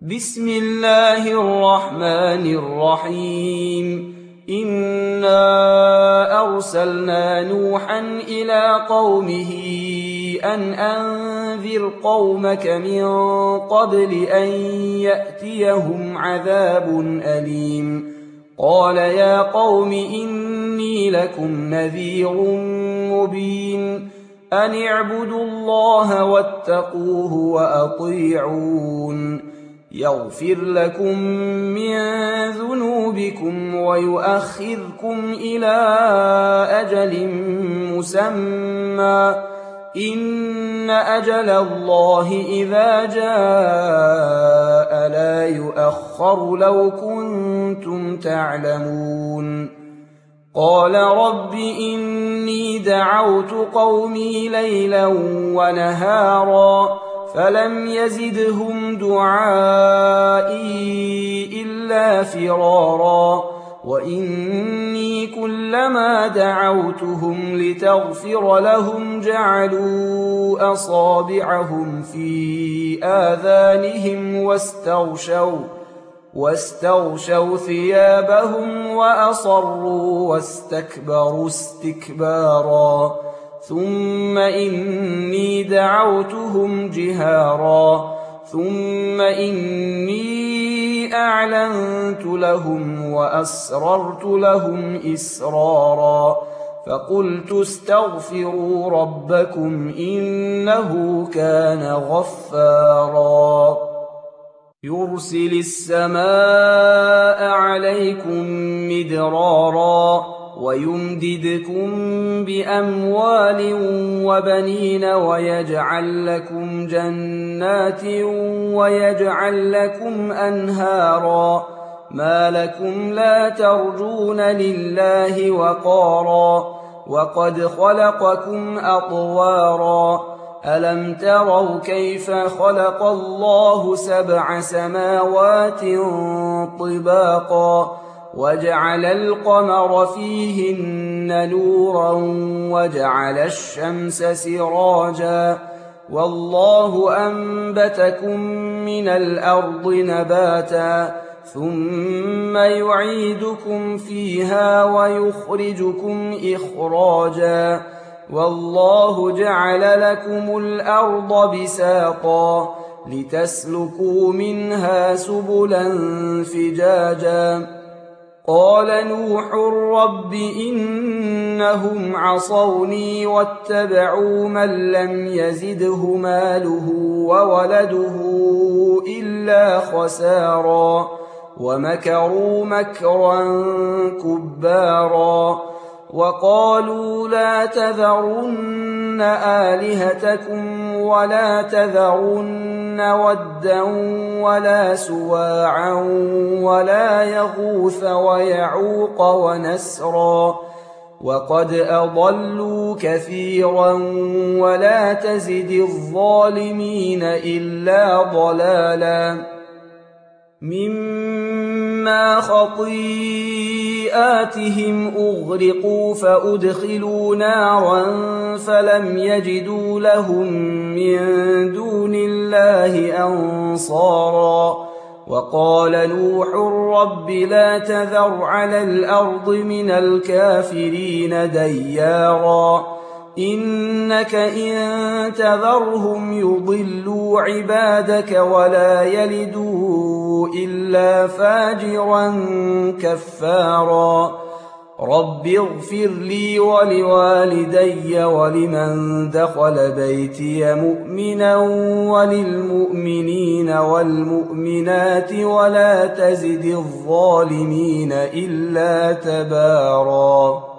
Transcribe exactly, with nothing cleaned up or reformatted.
بسم الله الرحمن الرحيم إنا أرسلنا نوحا إلى قومه أن أنذر قومك من قبل أن يأتيهم عذاب أليم قال يا قوم إني لكم نذير مبين أن اعبدوا الله واتقوه وأطيعون يغفر لكم من ذنوبكم ويؤخركم إلى أجل مسمى إن أجل الله إذا جاء لا يؤخر لو كنتم تعلمون قال رب إني دعوت قومي ليلا ونهارا فلم يزدهم دعائي إلا فرارا وإني كلما دعوتهم لتغفر لهم جعلوا أصابعهم في آذانهم واستغشوا واستغشوا ثيابهم وأصروا واستكبروا استكبارا ثم إني دعوتهم جهارا ثم إني أعلنت لهم وأسررت لهم إسرارا فقلت استغفروا ربكم إنه كان غفارا يرسل السماء عليكم مدرارا ويمددكم بأموال وبنين ويجعل لكم جنات ويجعل لكم أنهارا ما لكم لا ترجون لله وقارا وقد خلقكم أطوارا ألم تروا كيف خلق الله سبع سماوات طباقا وجعل القمر فيهن نورا وجعل الشمس سراجا والله أنبتكم من الأرض نباتا ثم يعيدكم فيها ويخرجكم إخراجا والله جعل لكم الأرض بساطا لتسلكوا منها سبلا فجاجا قال نوح رب إنهم عصوني واتبعوا من لم يزده ماله وولده إلا خسارا ومكروا مكرا كبارا وقالوا لا تذرن آلهتكم ولا تذرن ودا ولا سواعا ولا يغوث ويعوق ونسرا وقد أضلوا كثيرا ولا تزد الظالمين إلا ضلالا مما خطيئاتهم أغرقوا فأدخلوا نارا فلم يجدوا لهم من دون الله أنصارا وقال نوح رب لا تذر على الأرض من الكافرين ديارا إنك إن تذرهم يضلوا عبادك ولا يلدوا إلا فاجرا كفارا رب اغفر لي ولوالدي ولمن دخل بيتي مؤمنا وللمؤمنين والمؤمنات ولا تزد الظالمين إلا تبارا.